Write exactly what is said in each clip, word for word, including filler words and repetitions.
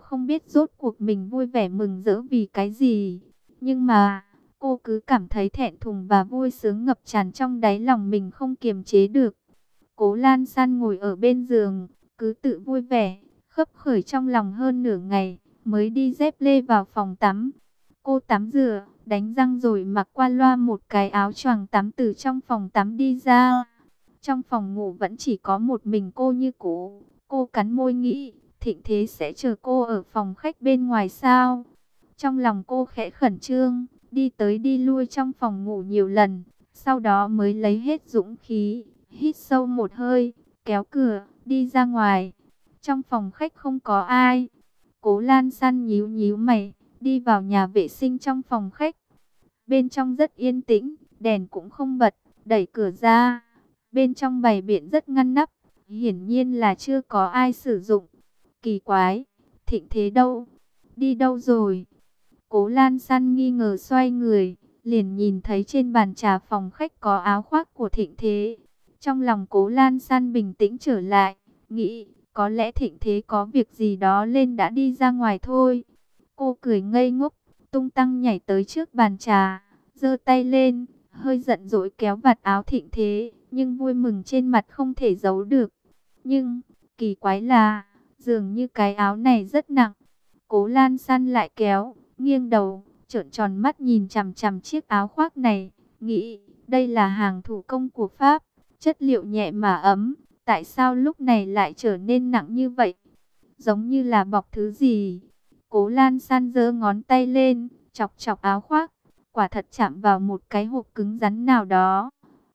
không biết rốt cuộc mình vui vẻ mừng rỡ vì cái gì. Nhưng mà, cô cứ cảm thấy thẹn thùng và vui sướng ngập tràn trong đáy lòng mình không kiềm chế được. Cố Lan San ngồi ở bên giường, cứ tự vui vẻ, khấp khởi trong lòng hơn nửa ngày, mới đi dép lê vào phòng tắm. Cô tắm rửa, đánh răng rồi mặc qua loa một cái áo choàng tắm từ trong phòng tắm đi ra. Trong phòng ngủ vẫn chỉ có một mình cô như cũ. Cô cắn môi nghĩ, Thịnh Thế sẽ chờ cô ở phòng khách bên ngoài sao? Trong lòng cô khẽ khẩn trương, đi tới đi lui trong phòng ngủ nhiều lần, sau đó mới lấy hết dũng khí, hít sâu một hơi, kéo cửa, đi ra ngoài. Trong phòng khách không có ai. Cố Lan San nhíu nhíu mày, đi vào nhà vệ sinh trong phòng khách. Bên trong rất yên tĩnh, đèn cũng không bật, đẩy cửa ra. Bên trong bày biện rất ngăn nắp, hiển nhiên là chưa có ai sử dụng. Kỳ quái, Thịnh Thế đâu? Đi đâu rồi? Cố Lan San nghi ngờ xoay người, liền nhìn thấy trên bàn trà phòng khách có áo khoác của Thịnh Thế. Trong lòng Cố Lan San bình tĩnh trở lại, nghĩ có lẽ Thịnh Thế có việc gì đó nên đã đi ra ngoài thôi. Cô cười ngây ngốc, tung tăng nhảy tới trước bàn trà, giơ tay lên, hơi giận dỗi kéo vạt áo Thịnh Thế, nhưng vui mừng trên mặt không thể giấu được. Nhưng, kỳ quái là, dường như cái áo này rất nặng. Cố Lan San lại kéo, nghiêng đầu, trợn tròn mắt nhìn chằm chằm chiếc áo khoác này, nghĩ, đây là hàng thủ công của Pháp, chất liệu nhẹ mà ấm, tại sao lúc này lại trở nên nặng như vậy? Giống như là bọc thứ gì? Cố Lan San giơ ngón tay lên, chọc chọc áo khoác, quả thật chạm vào một cái hộp cứng rắn nào đó.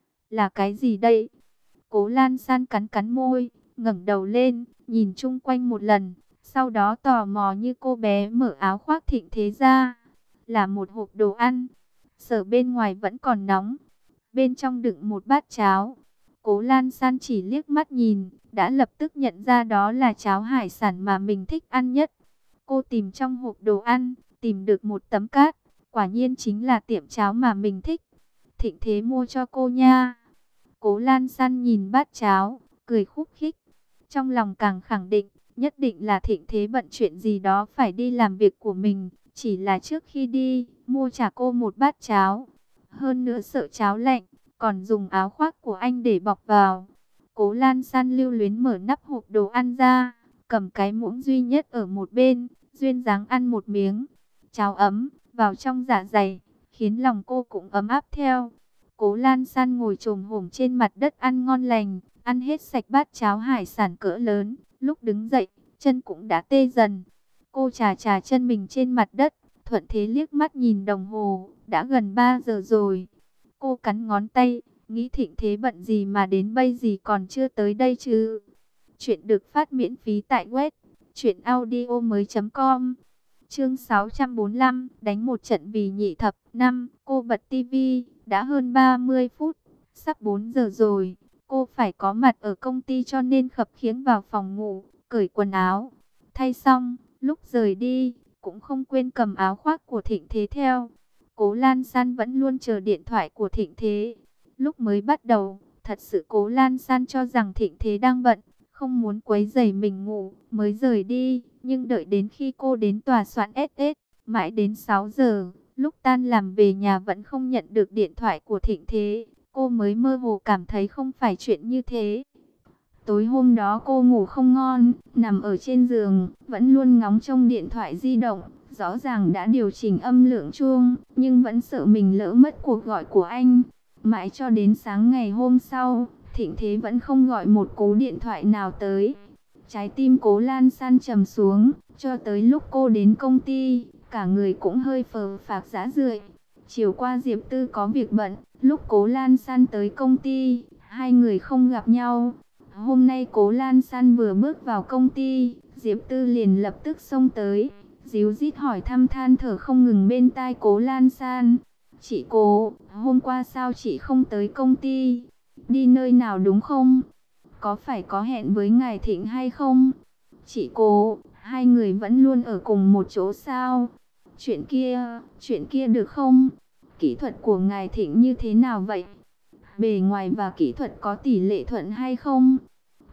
Là cái gì đây? Cố Lan San cắn cắn môi, ngẩng đầu lên, nhìn chung quanh một lần, sau đó tò mò như cô bé mở áo khoác Thịnh Thế ra. Là một hộp đồ ăn, sở bên ngoài vẫn còn nóng, bên trong đựng một bát cháo. Cố Lan San chỉ liếc mắt nhìn, đã lập tức nhận ra đó là cháo hải sản mà mình thích ăn nhất. Cô tìm trong hộp đồ ăn, tìm được một tấm cát, quả nhiên chính là tiệm cháo mà mình thích. Thịnh Thế mua cho cô nha. Cố Lan San nhìn bát cháo, cười khúc khích. Trong lòng càng khẳng định, nhất định là Thịnh Thế bận chuyện gì đó phải đi làm việc của mình. Chỉ là trước khi đi, mua trả cô một bát cháo. Hơn nữa sợ cháo lạnh, còn dùng áo khoác của anh để bọc vào. Cố Lan San lưu luyến mở nắp hộp đồ ăn ra, cầm cái muỗng duy nhất ở một bên, duyên dáng ăn một miếng. Cháo ấm, vào trong dạ dày, khiến lòng cô cũng ấm áp theo. Cố Lan San ngồi chồm hổm trên mặt đất ăn ngon lành, ăn hết sạch bát cháo hải sản cỡ lớn. Lúc đứng dậy, chân cũng đã tê dần. Cô chà chà chân mình trên mặt đất, thuận thế liếc mắt nhìn đồng hồ, đã gần ba giờ rồi. Cô cắn ngón tay, nghĩ Thịnh Thế bận gì mà đến bây giờ còn chưa tới đây chứ. Chuyện được phát miễn phí tại web truyện audio mới chấm com. Chương sáu trăm bốn mươi lăm, đánh một trận vì nhị thập. Năm, cô bật tivi, đã hơn ba mươi phút, sắp bốn giờ rồi. Cô phải có mặt ở công ty cho nên khập khiễng vào phòng ngủ, cởi quần áo. Thay xong, lúc rời đi, cũng không quên cầm áo khoác của Thịnh Thế theo. Cố Lan San vẫn luôn chờ điện thoại của Thịnh Thế. Lúc mới bắt đầu, thật sự Cố Lan San cho rằng Thịnh Thế đang bận, không muốn quấy rầy mình ngủ, mới rời đi. Nhưng đợi đến khi cô đến tòa soạn ét ét, mãi đến sáu giờ, lúc tan làm về nhà vẫn không nhận được điện thoại của Thịnh Thế, cô mới mơ hồ cảm thấy không phải chuyện như thế. Tối hôm đó cô ngủ không ngon, nằm ở trên giường, vẫn luôn ngóng trông điện thoại di động. Rõ ràng đã điều chỉnh âm lượng chuông, nhưng vẫn sợ mình lỡ mất cuộc gọi của anh. Mãi cho đến sáng ngày hôm sau, Thịnh Thế vẫn không gọi một cú điện thoại nào tới. Trái tim Cố Lan San trầm xuống, cho tới lúc cô đến công ty, cả người cũng hơi phờ phạc rã rượi. Chiều qua Diệp Tư có việc bận, lúc Cố Lan San tới công ty, hai người không gặp nhau. Hôm nay Cố Lan San vừa bước vào công ty, Diệp Tư liền lập tức xông tới, díu dít hỏi thăm than thở không ngừng bên tai Cố Lan San. Chị Cố, hôm qua sao chị không tới công ty? Đi nơi nào đúng không? Có phải có hẹn với ngài Thịnh hay không? Chị Cố, hai người vẫn luôn ở cùng một chỗ sao? Chuyện kia, chuyện kia được không? Kỹ thuật của ngài Thịnh như thế nào vậy? Bề ngoài và kỹ thuật có tỷ lệ thuận hay không?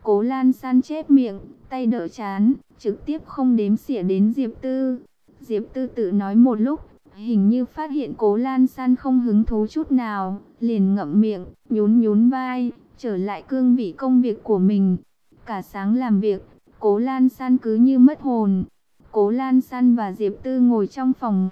Cố Lan San chép miệng, tay đỡ chán, trực tiếp không đếm xỉa đến Diệp Tư. Diệp Tư tự nói một lúc, hình như phát hiện Cố Lan San không hứng thú chút nào, liền ngậm miệng, nhún nhún vai, trở lại cương vị công việc của mình. Cả sáng làm việc, Cố Lan San cứ như mất hồn. Cố Lan San và Diệp Tư ngồi trong phòng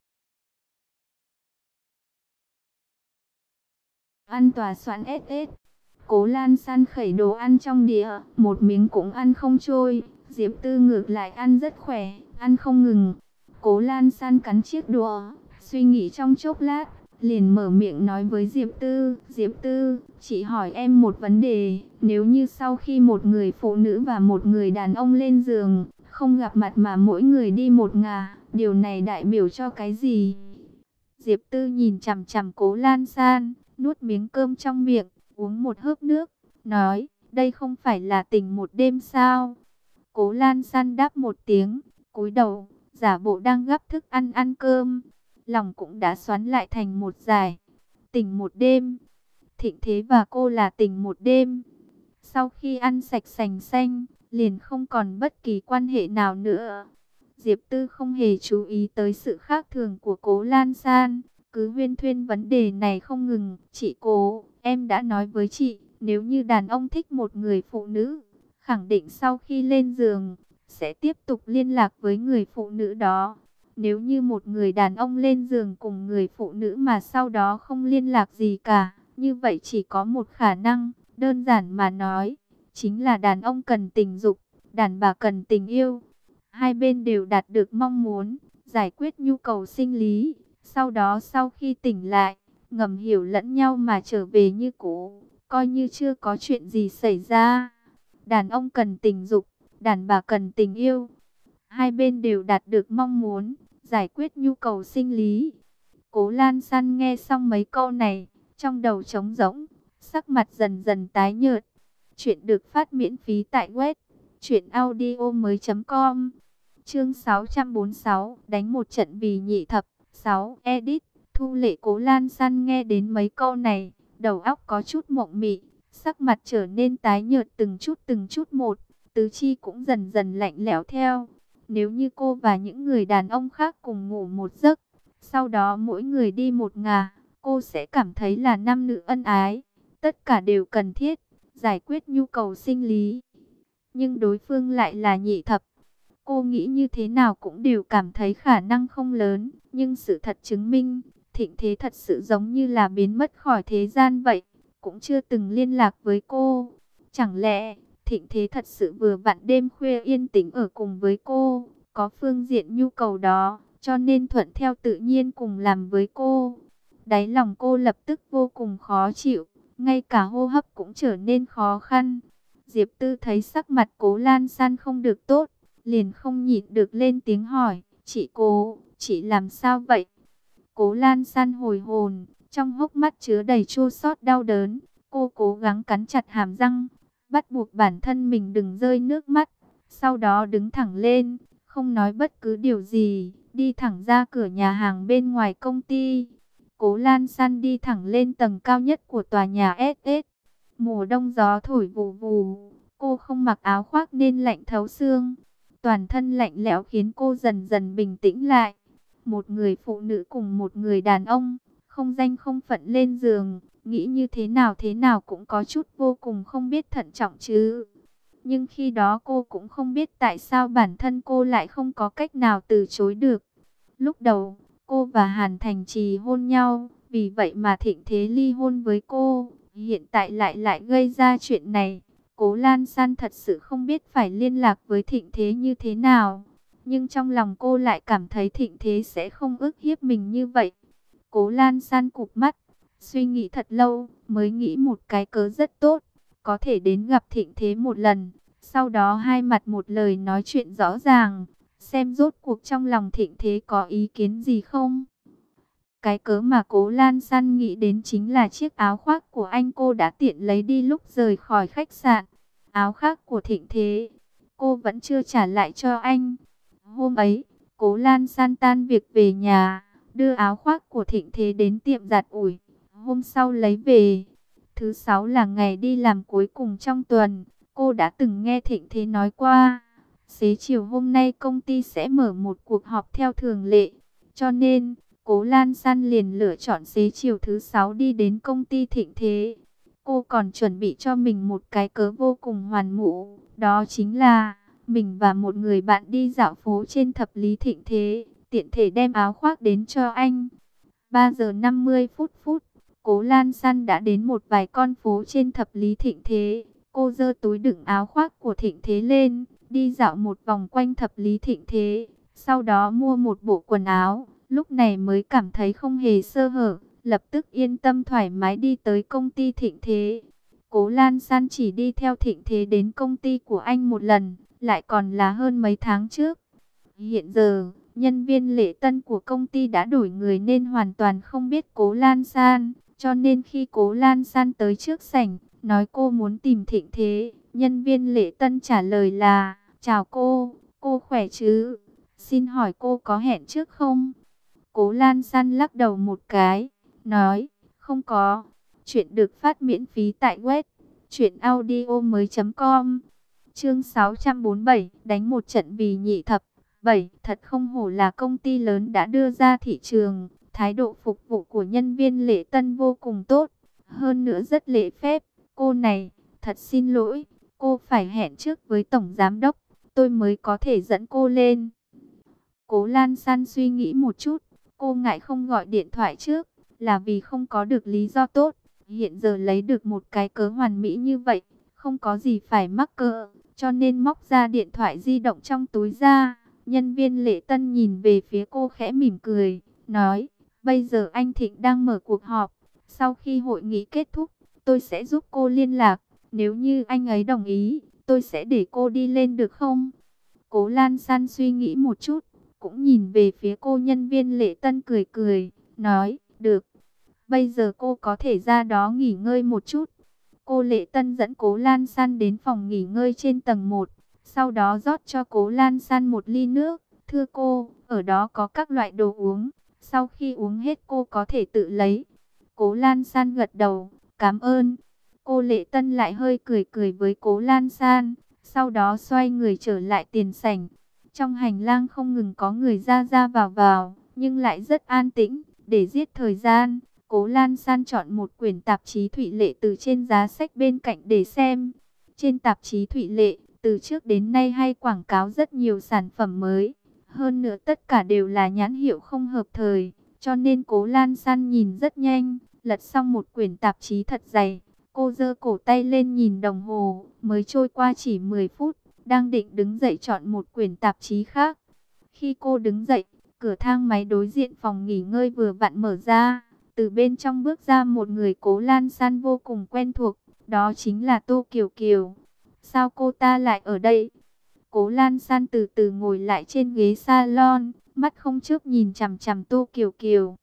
ăn tòa soạn ét ét. Cố Lan San khẩy đồ ăn trong đĩa, một miếng cũng ăn không trôi. Diệp Tư ngược lại ăn rất khỏe, ăn không ngừng. Cố Lan San cắn chiếc đũa, suy nghĩ trong chốc lát, liền mở miệng nói với Diệp Tư. Diệp Tư, chị hỏi em một vấn đề, nếu như sau khi một người phụ nữ và một người đàn ông lên giường, không gặp mặt mà mỗi người đi một ngả, điều này đại biểu cho cái gì? Diệp Tư nhìn chằm chằm Cố Lan San, nuốt miếng cơm trong miệng, uống một hớp nước, nói, đây không phải là tình một đêm sao? Cố Lan San đáp một tiếng, cúi đầu, giả bộ đang gắp thức ăn ăn cơm, lòng cũng đã xoắn lại thành một dải. Tình một đêm, Thịnh Thế và cô là tình một đêm. Sau khi ăn sạch sành xanh, liền không còn bất kỳ quan hệ nào nữa. Diệp Tư không hề chú ý tới sự khác thường của Cố Lan San, cứ huyên thuyên vấn đề này không ngừng. Chị Cố, em đã nói với chị, nếu như đàn ông thích một người phụ nữ, khẳng định sau khi lên giường, sẽ tiếp tục liên lạc với người phụ nữ đó. Nếu như một người đàn ông lên giường cùng người phụ nữ mà sau đó không liên lạc gì cả, như vậy chỉ có một khả năng, đơn giản mà nói, chính là đàn ông cần tình dục, đàn bà cần tình yêu. Hai bên đều đạt được mong muốn, giải quyết nhu cầu sinh lý, sau đó sau khi tỉnh lại, ngầm hiểu lẫn nhau mà trở về như cũ, coi như chưa có chuyện gì xảy ra. Đàn ông cần tình dục, đàn bà cần tình yêu. Hai bên đều đạt được mong muốn, giải quyết nhu cầu sinh lý. Cố Lan San nghe xong mấy câu này, trong đầu trống rỗng, sắc mặt dần dần tái nhợt. Chuyện được phát miễn phí tại web truyện audio mới chấm com. Chương sáu trăm bốn mươi sáu, đánh một trận vì nhị thập. sáu. Edit. Thu Lệ. Cố Lan San nghe đến mấy câu này, đầu óc có chút mộng mị, sắc mặt trở nên tái nhợt từng chút từng chút một, tứ chi cũng dần dần lạnh lẽo theo. Nếu như cô và những người đàn ông khác cùng ngủ một giấc, sau đó mỗi người đi một ngả, cô sẽ cảm thấy là nam nữ ân ái, tất cả đều cần thiết, giải quyết nhu cầu sinh lý. Nhưng đối phương lại là nhị thập. Cô nghĩ như thế nào cũng đều cảm thấy khả năng không lớn, nhưng sự thật chứng minh, Thịnh Thế thật sự giống như là biến mất khỏi thế gian vậy, cũng chưa từng liên lạc với cô. Chẳng lẽ Thịnh Thế thật sự vừa vặn đêm khuya yên tĩnh ở cùng với cô, có phương diện nhu cầu đó, cho nên thuận theo tự nhiên cùng làm với cô. Đáy lòng cô lập tức vô cùng khó chịu, ngay cả hô hấp cũng trở nên khó khăn. Diệp Tư thấy sắc mặt Cố Lan San không được tốt, liền không nhịn được lên tiếng hỏi, chị Cố, chị làm sao vậy? Cố Lan San hồi hồn, trong hốc mắt chứa đầy chua xót đau đớn, cô cố gắng cắn chặt hàm răng, bắt buộc bản thân mình đừng rơi nước mắt, sau đó đứng thẳng lên, không nói bất cứ điều gì, đi thẳng ra cửa nhà hàng bên ngoài công ty. Cố Lan San đi thẳng lên tầng cao nhất của tòa nhà ét ét. Mùa đông gió thổi vù vù, cô không mặc áo khoác nên lạnh thấu xương. Toàn thân lạnh lẽo khiến cô dần dần bình tĩnh lại. Một người phụ nữ cùng một người đàn ông, không danh không phận lên giường, nghĩ như thế nào thế nào cũng có chút vô cùng không biết thận trọng chứ. Nhưng khi đó cô cũng không biết tại sao bản thân cô lại không có cách nào từ chối được. Lúc đầu, cô và Hàn Thành Trì hôn nhau, vì vậy mà Thịnh Thế ly hôn với cô. Hiện tại lại lại gây ra chuyện này. Cố Lan San thật sự không biết phải liên lạc với Thịnh Thế như thế nào. Nhưng trong lòng cô lại cảm thấy Thịnh Thế sẽ không ức hiếp mình như vậy. Cố Lan San cụp mắt, suy nghĩ thật lâu, mới nghĩ một cái cớ rất tốt. Có thể đến gặp Thịnh Thế một lần, sau đó hai mặt một lời nói chuyện rõ ràng, xem rốt cuộc trong lòng Thịnh Thế có ý kiến gì không. Cái cớ mà Cố Lan San nghĩ đến chính là chiếc áo khoác của anh cô đã tiện lấy đi lúc rời khỏi khách sạn. Áo khoác của Thịnh Thế, cô vẫn chưa trả lại cho anh. Hôm ấy, Cố Lan San tan việc về nhà, đưa áo khoác của Thịnh Thế đến tiệm giặt ủi. Hôm sau lấy về. Thứ sáu là ngày đi làm cuối cùng trong tuần. Cô đã từng nghe Thịnh Thế nói qua, xế chiều hôm nay công ty sẽ mở một cuộc họp theo thường lệ. Cho nên, Cố Lan San liền lựa chọn xế chiều thứ sáu đi đến công ty Thịnh Thế. Cô còn chuẩn bị cho mình một cái cớ vô cùng hoàn mụ, đó chính là mình và một người bạn đi dạo phố trên thập lý Thịnh Thế, tiện thể đem áo khoác đến cho anh. ba giờ năm mươi phút phút, Cố Lan San đã đến một vài con phố trên thập lý Thịnh Thế. Cô giơ túi đựng áo khoác của Thịnh Thế lên, đi dạo một vòng quanh thập lý Thịnh Thế, sau đó mua một bộ quần áo, lúc này mới cảm thấy không hề sơ hở, lập tức yên tâm thoải mái đi tới công ty Thịnh Thế. Cố Lan San chỉ đi theo Thịnh Thế đến công ty của anh một lần, lại còn là hơn mấy tháng trước. Hiện giờ, nhân viên lễ tân của công ty đã đổi người nên hoàn toàn không biết Cố Lan San, cho nên khi Cố Lan San tới trước sảnh, nói cô muốn tìm Thịnh Thế, nhân viên lễ tân trả lời là: "Chào cô, cô khỏe chứ? Xin hỏi cô có hẹn trước không?" Cố Lan San lắc đầu một cái, nói: "Không có." Chuyện được phát miễn phí tại web truyện audio mới chấm com. Chương sáu trăm bốn mươi bảy, đánh một trận vì nhị thập. bảy. Thật không hổ là công ty lớn đã đưa ra thị trường, thái độ phục vụ của nhân viên lễ tân vô cùng tốt, hơn nữa rất lễ phép. Cô này, thật xin lỗi, cô phải hẹn trước với tổng giám đốc, tôi mới có thể dẫn cô lên. Cố Lan San suy nghĩ một chút, cô ngại không gọi điện thoại trước, là vì không có được lý do tốt. Hiện giờ lấy được một cái cớ hoàn mỹ như vậy, không có gì phải mắc cỡ, cho nên móc ra điện thoại di động trong túi ra. Nhân viên lễ tân nhìn về phía cô khẽ mỉm cười, nói: "Bây giờ anh Thịnh đang mở cuộc họp, sau khi hội nghị kết thúc, tôi sẽ giúp cô liên lạc. Nếu như anh ấy đồng ý, tôi sẽ để cô đi lên được không?" Cố Lan San suy nghĩ một chút, cũng nhìn về phía cô nhân viên lễ tân cười cười, nói: "Được, bây giờ cô có thể ra đó nghỉ ngơi một chút." Cô lễ tân dẫn Cố Lan San đến phòng nghỉ ngơi trên tầng một, sau đó rót cho Cố Lan San một ly nước. "Thưa cô, ở đó có các loại đồ uống, sau khi uống hết cô có thể tự lấy." Cố Lan San gật đầu, "Cảm ơn." Cô lễ tân lại hơi cười cười với Cố Lan San, sau đó xoay người trở lại tiền sảnh. Trong hành lang không ngừng có người ra ra vào vào, nhưng lại rất an tĩnh. Để giết thời gian, Cố Lan San chọn một quyển tạp chí Thụy Lệ từ trên giá sách bên cạnh để xem. Trên tạp chí Thụy Lệ, từ trước đến nay hay quảng cáo rất nhiều sản phẩm mới. Hơn nữa tất cả đều là nhãn hiệu không hợp thời, cho nên Cố Lan San nhìn rất nhanh, lật xong một quyển tạp chí thật dày. Cô giơ cổ tay lên nhìn đồng hồ, mới trôi qua chỉ mười phút, đang định đứng dậy chọn một quyển tạp chí khác. Khi cô đứng dậy, cửa thang máy đối diện phòng nghỉ ngơi vừa vặn mở ra. Từ bên trong bước ra một người Cố Lan San vô cùng quen thuộc, đó chính là Tô Kiều Kiều. Sao cô ta lại ở đây? Cố Lan San từ từ ngồi lại trên ghế salon, mắt không chớp nhìn chằm chằm Tô Kiều Kiều.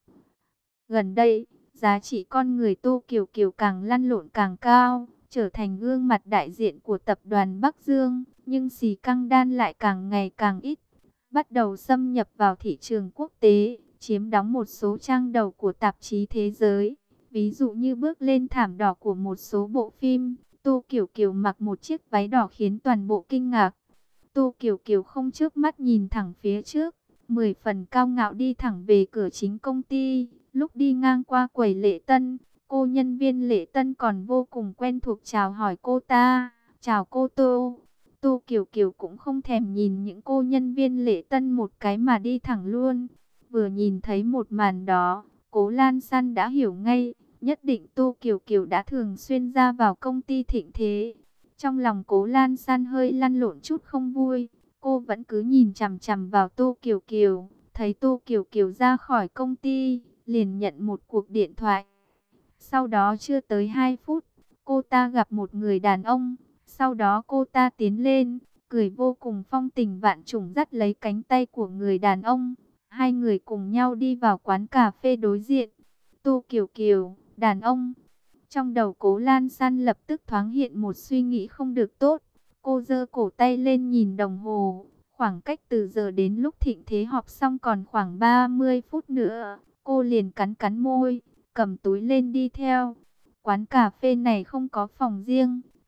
Gần đây, giá trị con người Tô Kiều Kiều càng lăn lộn càng cao, trở thành gương mặt đại diện của tập đoàn Bắc Dương, nhưng xì căng đan lại càng ngày càng ít, bắt đầu xâm nhập vào thị trường quốc tế, chiếm đóng một số trang đầu của tạp chí thế giới. Ví dụ như bước lên thảm đỏ của một số bộ phim, Tô Kiều Kiều mặc một chiếc váy đỏ khiến toàn bộ kinh ngạc. Tô Kiều Kiều không chớp mắt nhìn thẳng phía trước, mười phần cao ngạo đi thẳng về cửa chính công ty. Lúc đi ngang qua quầy lễ tân, cô nhân viên lễ tân còn vô cùng quen thuộc chào hỏi cô ta. "Chào cô Tô." Tô Kiều Kiều cũng không thèm nhìn những cô nhân viên lễ tân một cái mà đi thẳng luôn. Vừa nhìn thấy một màn đó, Cố Lan San đã hiểu ngay, nhất định Tô Kiều Kiều đã thường xuyên ra vào công ty Thịnh Thế. Trong lòng Cố Lan San hơi lăn lộn chút không vui, cô vẫn cứ nhìn chằm chằm vào Tô Kiều Kiều. Thấy Tô Kiều Kiều ra khỏi công ty, liền nhận một cuộc điện thoại. Sau đó chưa tới hai phút, cô ta gặp một người đàn ông. Sau đó cô ta tiến lên, cười vô cùng phong tình vạn trùng dắt lấy cánh tay của người đàn ông. Hai người cùng nhau đi vào quán cà phê đối diện. Tô Kiều Kiều, đàn ông. Trong đầu Cố Lan San lập tức thoáng hiện một suy nghĩ không được tốt. Cô giơ cổ tay lên nhìn đồng hồ. Khoảng cách từ giờ đến lúc Thịnh Thế họp xong còn khoảng ba mươi phút nữa. Cô liền cắn cắn môi, cầm túi lên đi theo. Quán cà phê này không có phòng riêng,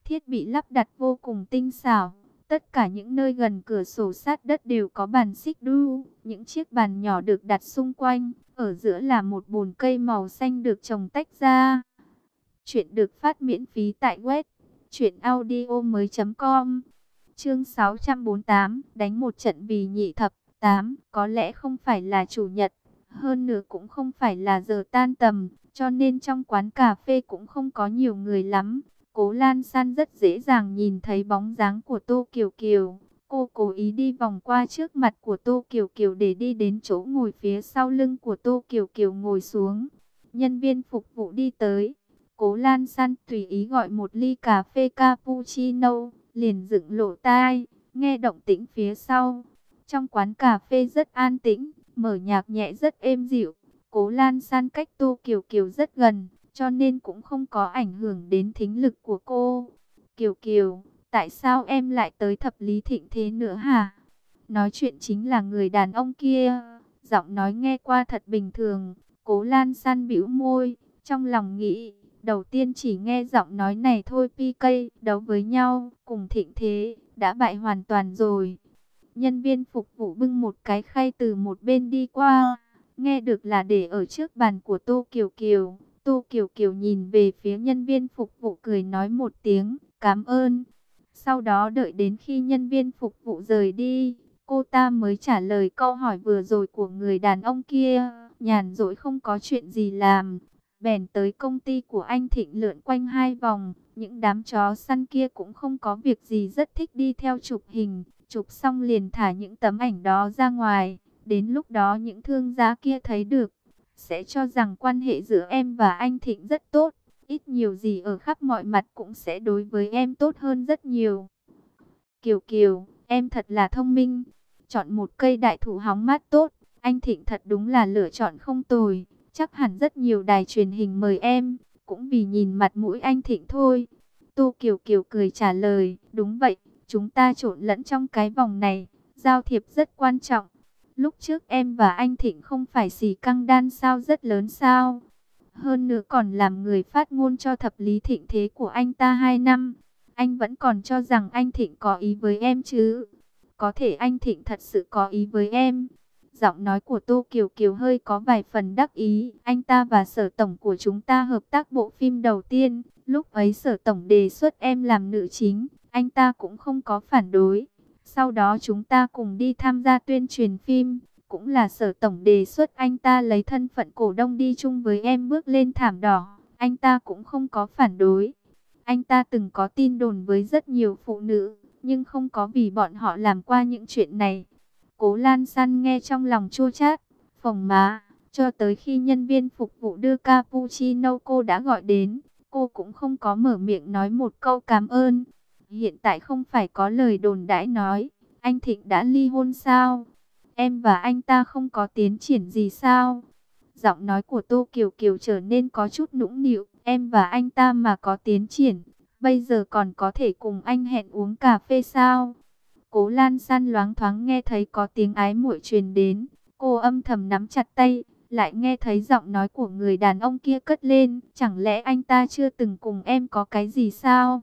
Thiết bị lắp đặt vô cùng tinh xảo. Tất cả những nơi gần cửa sổ sát đất đều có bàn xích đu. Những chiếc bàn nhỏ được đặt xung quanh. Ở giữa là một bồn cây màu xanh được trồng tách ra. Chuyện được phát miễn phí tại web truyện audio mới chấm com. Chương sáu trăm bốn mươi tám, đánh một trận vì nhị thập. Tám, có lẽ không phải là chủ nhật, hơn nữa cũng không phải là giờ tan tầm, cho nên trong quán cà phê cũng không có nhiều người lắm. Cố Lan San rất dễ dàng nhìn thấy bóng dáng của Tô Kiều Kiều. Cô cố ý đi vòng qua trước mặt của Tô Kiều Kiều để đi đến chỗ ngồi phía sau lưng của Tô Kiều Kiều ngồi xuống. Nhân viên phục vụ đi tới. Cố Lan San tùy ý gọi một ly cà phê cappuccino, liền dựng lỗ tai, nghe động tĩnh phía sau. Trong quán cà phê rất an tĩnh, mở nhạc nhẹ rất êm dịu. Cố Lan San cách Tô Kiều Kiều rất gần, cho nên cũng không có ảnh hưởng đến thính lực của cô. Kiều Kiều, tại sao em lại tới Thập Lý Thịnh thế nữa hả? Nói chuyện chính là người đàn ông kia. Giọng nói nghe qua thật bình thường. Cố Lan San bĩu môi, trong lòng nghĩ, đầu tiên chỉ nghe giọng nói này thôi, pê ca đấu với nhau, cùng Thịnh Thế, đã bại hoàn toàn rồi. Nhân viên phục vụ bưng một cái khay từ một bên đi qua, nghe được là để ở trước bàn của Tô Kiều Kiều. Tô Kiều Kiều nhìn về phía nhân viên phục vụ cười nói một tiếng, cảm ơn. Sau đó đợi đến khi nhân viên phục vụ rời đi, cô ta mới trả lời câu hỏi vừa rồi của người đàn ông kia. Nhàn rỗi không có chuyện gì làm, bèn tới công ty của anh Thịnh lượn quanh hai vòng. Những đám chó săn kia cũng không có việc gì, rất thích đi theo chụp hình. Chụp xong liền thả những tấm ảnh đó ra ngoài. Đến lúc đó những thương gia kia thấy được, sẽ cho rằng quan hệ giữa em và anh Thịnh rất tốt. Ít nhiều gì ở khắp mọi mặt cũng sẽ đối với em tốt hơn rất nhiều. Kiều Kiều, em thật là thông minh. Chọn một cây đại thụ hóng mát tốt. Anh Thịnh thật đúng là lựa chọn không tồi. Chắc hẳn rất nhiều đài truyền hình mời em, cũng vì nhìn mặt mũi anh Thịnh thôi. Tô Kiều Kiều cười trả lời, đúng vậy, chúng ta trộn lẫn trong cái vòng này, giao thiệp rất quan trọng. Lúc trước em và anh Thịnh không phải xì căng đan sao rất lớn sao? Hơn nữa còn làm người phát ngôn cho Thập Lý Thịnh Thế của anh ta hai năm. Anh vẫn còn cho rằng anh Thịnh có ý với em chứ? Có thể anh Thịnh thật sự có ý với em. Giọng nói của Tô Kiều Kiều hơi có vài phần đắc ý. Anh ta và Sở Tổng của chúng ta hợp tác bộ phim đầu tiên. Lúc ấy Sở Tổng đề xuất em làm nữ chính, anh ta cũng không có phản đối. Sau đó chúng ta cùng đi tham gia tuyên truyền phim. Cũng là Sở Tổng đề xuất anh ta lấy thân phận cổ đông đi chung với em bước lên thảm đỏ. Anh ta cũng không có phản đối. Anh ta từng có tin đồn với rất nhiều phụ nữ, nhưng không có vì bọn họ làm qua những chuyện này. Cố Lan San nghe trong lòng chua chát, phồng má, cho tới khi nhân viên phục vụ đưa cappuccino cô đã gọi đến, cô cũng không có mở miệng nói một câu cảm ơn. Hiện tại không phải có lời đồn đãi nói, anh Thịnh đã ly hôn sao? Em và anh ta không có tiến triển gì sao? Giọng nói của Tô Kiều Kiều trở nên có chút nũng nịu, em và anh ta mà có tiến triển, bây giờ còn có thể cùng anh hẹn uống cà phê sao? Cố Lan San loáng thoáng nghe thấy có tiếng ái muội truyền đến, cô âm thầm nắm chặt tay, lại nghe thấy giọng nói của người đàn ông kia cất lên, chẳng lẽ anh ta chưa từng cùng em có cái gì sao?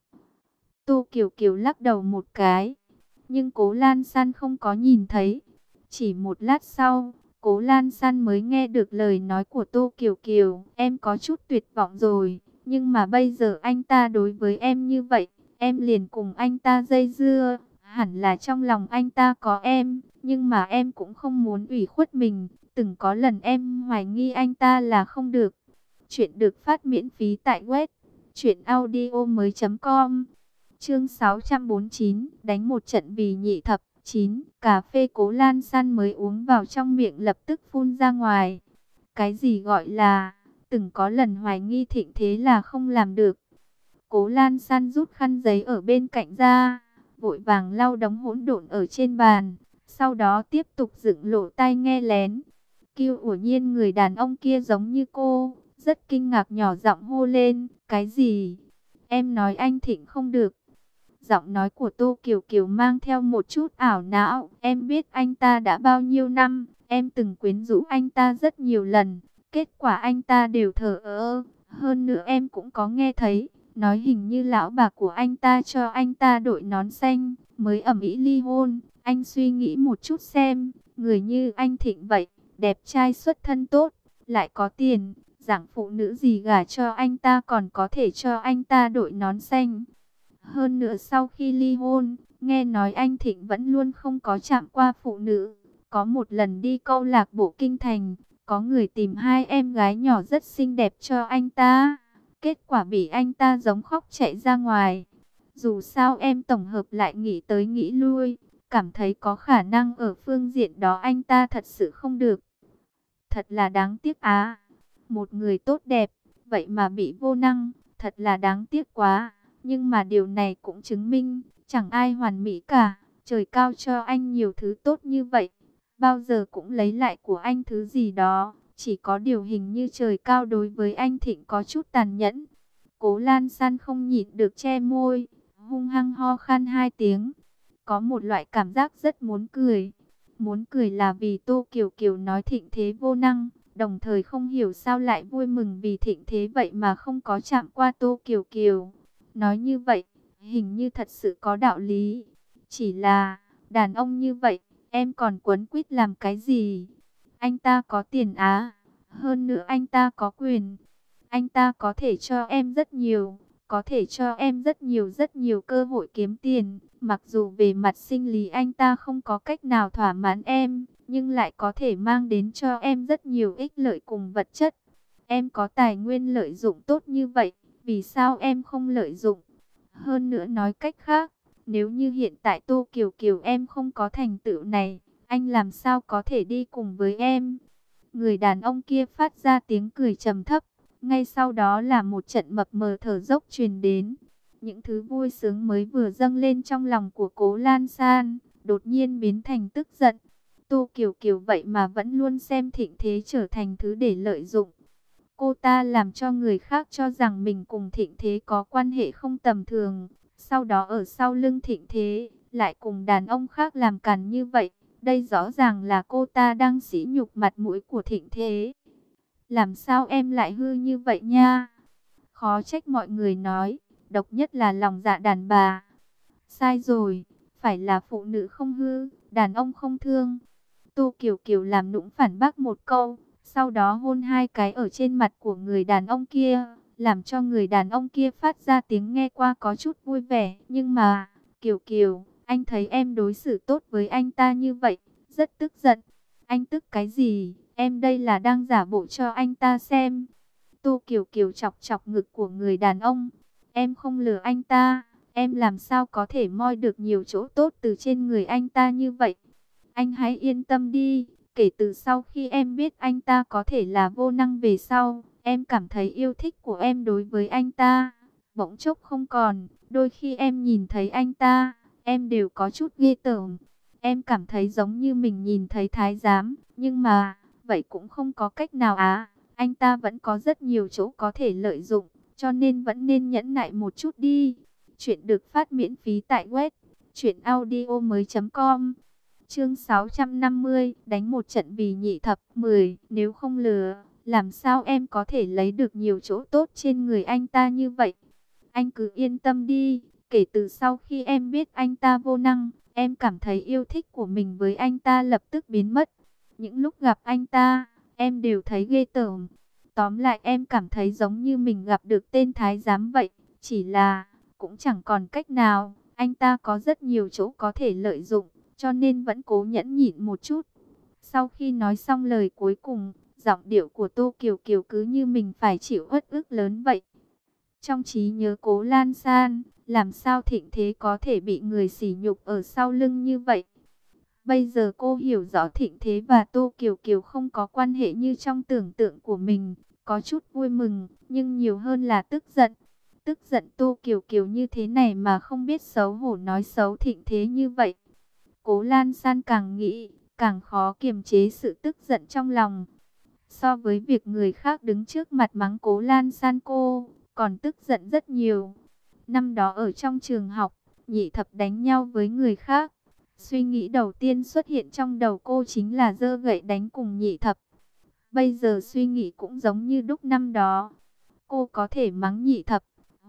Tô Kiều Kiều lắc đầu một cái, nhưng Cố Lan San không có nhìn thấy. Chỉ một lát sau, Cố Lan San mới nghe được lời nói của Tô Kiều Kiều, em có chút tuyệt vọng rồi, nhưng mà bây giờ anh ta đối với em như vậy, em liền cùng anh ta dây dưa. Hẳn là trong lòng anh ta có em, nhưng mà em cũng không muốn ủy khuất mình. Từng có lần em hoài nghi anh ta là không được. Chuyện được phát miễn phí tại web truyện audio mới chấm com. Chương sáu trăm bốn mươi chín, đánh một trận vì nhị thập. Chín, cà phê Cố Lan San mới uống vào trong miệng lập tức phun ra ngoài. Cái gì gọi là từng có lần hoài nghi Thịnh Thế là không làm được? Cố Lan San rút khăn giấy ở bên cạnh ra, vội vàng lau đống hỗn độn ở trên bàn, sau đó tiếp tục dựng lỗ tai nghe lén. Kiêu ủa nhiên người đàn ông kia giống như cô, rất kinh ngạc nhỏ giọng hô lên, cái gì? Em nói anh Thịnh không được. Giọng nói của Tô Kiều Kiều mang theo một chút ảo não, em biết anh ta đã bao nhiêu năm, em từng quyến rũ anh ta rất nhiều lần, kết quả anh ta đều thờ ơ, hơn nữa em cũng có nghe thấy. nói hình như lão bà của anh ta cho anh ta đội nón xanh, mới ầm ĩ ly hôn. Anh suy nghĩ một chút xem, người như anh Thịnh vậy, đẹp trai xuất thân tốt, lại có tiền, dạng phụ nữ gì gả cho anh ta còn có thể cho anh ta đội nón xanh. Hơn nữa sau khi ly hôn, nghe nói anh Thịnh vẫn luôn không có chạm qua phụ nữ. Có một lần đi câu lạc bộ kinh thành, có người tìm hai em gái nhỏ rất xinh đẹp cho anh ta. Kết quả bị anh ta giống khóc chạy ra ngoài. Dù sao em tổng hợp lại nghĩ tới nghĩ lui, cảm thấy có khả năng ở phương diện đó anh ta thật sự không được. Thật là đáng tiếc á. Một người tốt đẹp, vậy mà bị vô năng, thật là đáng tiếc quá. Nhưng mà điều này cũng chứng minh, chẳng ai hoàn mỹ cả. Trời cao cho anh nhiều thứ tốt như vậy, bao giờ cũng lấy lại của anh thứ gì đó. Chỉ có điều hình như trời cao đối với anh Thịnh có chút tàn nhẫn. Cố Lan San không nhịn được che môi, hung hăng ho khan hai tiếng. Có một loại cảm giác rất muốn cười. Muốn cười là vì Tô Kiều Kiều nói Thịnh Thế vô năng, đồng thời không hiểu sao lại vui mừng vì Thịnh Thế vậy mà không có chạm qua Tô Kiều Kiều. Nói như vậy, hình như thật sự có đạo lý. Chỉ là, đàn ông như vậy, em còn quấn quýt làm cái gì? Anh ta có tiền á, hơn nữa anh ta có quyền. Anh ta có thể cho em rất nhiều, có thể cho em rất nhiều rất nhiều cơ hội kiếm tiền. Mặc dù về mặt sinh lý anh ta không có cách nào thỏa mãn em, nhưng lại có thể mang đến cho em rất nhiều ích lợi cùng vật chất. Em có tài nguyên lợi dụng tốt như vậy, vì sao em không lợi dụng? Hơn nữa nói cách khác, nếu như hiện tại Tô Kiều Kiều em không có thành tựu này, anh làm sao có thể đi cùng với em? Người đàn ông kia phát ra tiếng cười trầm thấp, ngay sau đó là một trận mập mờ thở dốc truyền đến. Những thứ vui sướng mới vừa dâng lên trong lòng của Cố Lan San, đột nhiên biến thành tức giận. Tô Kiều Kiều vậy mà vẫn luôn xem Thịnh Thế trở thành thứ để lợi dụng. Cô ta làm cho người khác cho rằng mình cùng Thịnh Thế có quan hệ không tầm thường. Sau đó ở sau lưng Thịnh Thế, lại cùng đàn ông khác làm càn như vậy. Đây rõ ràng là cô ta đang sỉ nhục mặt mũi của Thịnh Thế. Làm sao em lại hư như vậy nha? Khó trách mọi người nói, độc nhất là lòng dạ đàn bà. Sai rồi, phải là phụ nữ không hư, đàn ông không thương. Tô Kiều Kiều làm nũng phản bác một câu, sau đó hôn hai cái ở trên mặt của người đàn ông kia, làm cho người đàn ông kia phát ra tiếng nghe qua có chút vui vẻ. Nhưng mà, Kiều Kiều, anh thấy em đối xử tốt với anh ta như vậy, rất tức giận. Anh tức cái gì? Em đây là đang giả bộ cho anh ta xem. Tô Kiều Kiều chọc chọc ngực của người đàn ông. Em không lừa anh ta, em làm sao có thể moi được nhiều chỗ tốt từ trên người anh ta như vậy? Anh hãy yên tâm đi, kể từ sau khi em biết anh ta có thể là vô năng về sau, em cảm thấy yêu thích của em đối với anh ta bỗng chốc không còn. Đôi khi em nhìn thấy anh ta, em đều có chút ghê tởm. Em cảm thấy giống như mình nhìn thấy thái giám, nhưng mà, vậy cũng không có cách nào á. Anh ta vẫn có rất nhiều chỗ có thể lợi dụng, cho nên vẫn nên nhẫn nại một chút đi. Chuyện được phát miễn phí tại web truyện audio mới chấm com. Chương sáu trăm năm mươi, đánh một trận vì nhị thập. Mười, nếu không lừa, làm sao em có thể lấy được nhiều chỗ tốt trên người anh ta như vậy? Anh cứ yên tâm đi, kể từ sau khi em biết anh ta vô năng, em cảm thấy yêu thích của mình với anh ta lập tức biến mất. Những lúc gặp anh ta, em đều thấy ghê tởm. Tóm lại em cảm thấy giống như mình gặp được tên thái giám vậy. Chỉ là, cũng chẳng còn cách nào, anh ta có rất nhiều chỗ có thể lợi dụng, cho nên vẫn cố nhẫn nhịn một chút. Sau khi nói xong lời cuối cùng, giọng điệu của Tô Kiều Kiều cứ như mình phải chịu uất ức lớn vậy. Trong trí nhớ Cố Lan San, làm sao Thịnh Thế có thể bị người sỉ nhục ở sau lưng như vậy? Bây giờ cô hiểu rõ Thịnh Thế và Tô Kiều Kiều không có quan hệ như trong tưởng tượng của mình. Có chút vui mừng, nhưng nhiều hơn là tức giận. Tức giận Tô Kiều Kiều như thế này mà không biết xấu hổ nói xấu Thịnh Thế như vậy. Cố Lan San càng nghĩ, càng khó kiềm chế sự tức giận trong lòng. So với việc người khác đứng trước mặt mắng Cố Lan San, cô còn tức giận rất nhiều. Năm đó ở trong trường học, nhị thập đánh nhau với người khác. Suy nghĩ đầu tiên xuất hiện trong đầu cô chính là giơ gậy đánh cùng nhị thập. Bây giờ suy nghĩ cũng giống như đúc năm đó. Cô có thể mắng nhị thập,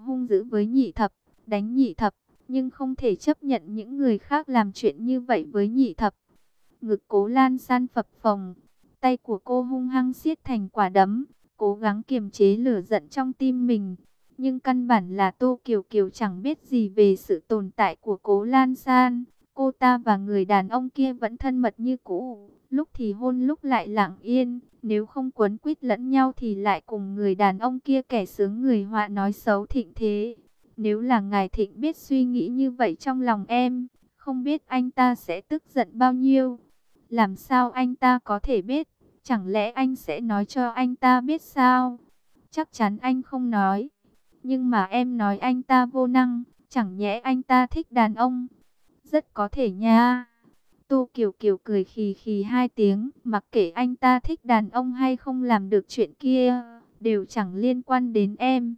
hung dữ với nhị thập, đánh nhị thập, nhưng không thể chấp nhận những người khác làm chuyện như vậy với nhị thập. Ngực Cố Lan San phập phồng, tay của cô hung hăng siết thành quả đấm, cố gắng kiềm chế lửa giận trong tim mình. Nhưng căn bản là Tô Kiều Kiều chẳng biết gì về sự tồn tại của Cố Lan San. Cô ta và người đàn ông kia vẫn thân mật như cũ, lúc thì hôn lúc lại lặng yên. Nếu không quấn quýt lẫn nhau thì lại cùng người đàn ông kia kẻ sướng người họa nói xấu Thịnh Thế. Nếu là ngài Thịnh biết suy nghĩ như vậy trong lòng em, không biết anh ta sẽ tức giận bao nhiêu. Làm sao anh ta có thể biết? Chẳng lẽ anh sẽ nói cho anh ta biết sao? Chắc chắn anh không nói. Nhưng mà em nói anh ta vô năng, chẳng nhẽ anh ta thích đàn ông? Rất có thể nha. Tô Kiều Kiều cười khì khì hai tiếng, mặc kệ anh ta thích đàn ông hay không làm được chuyện kia, đều chẳng liên quan đến em.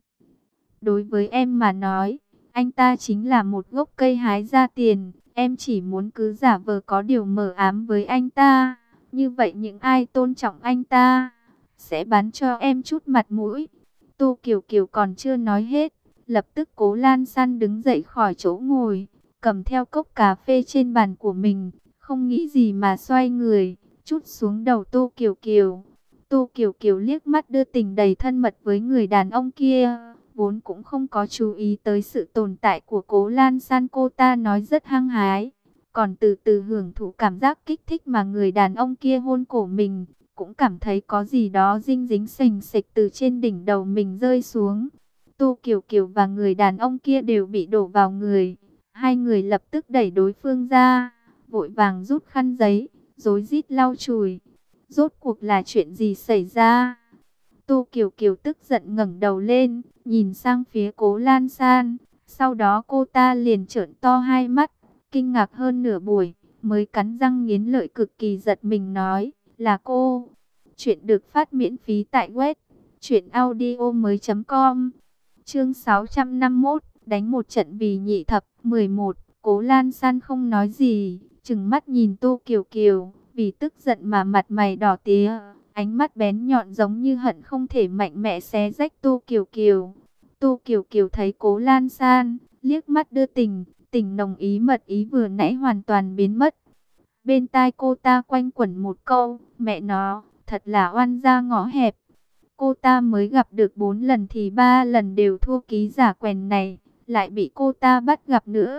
Đối với em mà nói, anh ta chính là một gốc cây hái ra tiền, em chỉ muốn cứ giả vờ có điều mờ ám với anh ta. Như vậy những ai tôn trọng anh ta, sẽ bán cho em chút mặt mũi. Tô Kiều Kiều còn chưa nói hết, lập tức Cố Lan San đứng dậy khỏi chỗ ngồi, cầm theo cốc cà phê trên bàn của mình, không nghĩ gì mà xoay người, trút xuống đầu Tô Kiều Kiều. Tô Kiều Kiều liếc mắt đưa tình đầy thân mật với người đàn ông kia, vốn cũng không có chú ý tới sự tồn tại của Cố Lan San. Cô ta nói rất hăng hái, còn từ từ hưởng thụ cảm giác kích thích mà người đàn ông kia hôn cổ mình, cũng cảm thấy có gì đó dinh dính sình sịch từ trên đỉnh đầu mình rơi xuống. Tô Kiều Kiều và người đàn ông kia đều bị đổ vào người, hai người lập tức đẩy đối phương ra, vội vàng rút khăn giấy, rối rít lau chùi. Rốt cuộc là chuyện gì xảy ra? Tô Kiều Kiều tức giận ngẩng đầu lên, nhìn sang phía Cố Lan San. Sau đó cô ta liền trợn to hai mắt, kinh ngạc hơn nửa buổi, mới cắn răng nghiến lợi cực kỳ giật mình nói, là cô. Chuyện được phát miễn phí tại web truyện audio mới chấm com. Chương sáu trăm năm mươi mốt, đánh một trận vì nhị thập. Mười một. Cố Lan San không nói gì, trừng mắt nhìn Tô Kiều Kiều, vì tức giận mà mặt mày đỏ tía, ánh mắt bén nhọn giống như hận không thể mạnh mẽ xé rách Tô Kiều Kiều. Tô Kiều Kiều thấy Cố Lan San, liếc mắt đưa tình, tình nồng ý mật ý vừa nãy hoàn toàn biến mất. Bên tai cô ta quanh quẩn một câu, mẹ nó, thật là oan gia ngõ hẹp. Cô ta mới gặp được bốn lần thì ba lần đều thua ký giả quèn này, lại bị cô ta bắt gặp nữa.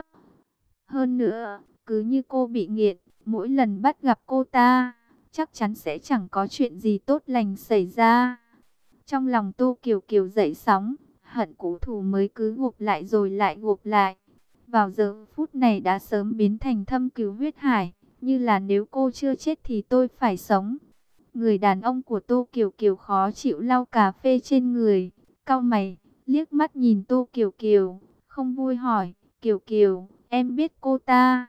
Hơn nữa, cứ như cô bị nghiện, mỗi lần bắt gặp cô ta, chắc chắn sẽ chẳng có chuyện gì tốt lành xảy ra. Trong lòng Tô Kiều Kiều dậy sóng, hận cũ thù mới cứ gộp lại rồi lại gộp lại. Vào giờ phút này đã sớm biến thành thâm cừu huyết hải, như là nếu cô chưa chết thì tôi phải sống. Người đàn ông của Tô Kiều Kiều khó chịu lau cà phê trên người, cau mày, liếc mắt nhìn Tô Kiều Kiều, không vui hỏi, Kiều Kiều, em biết cô ta?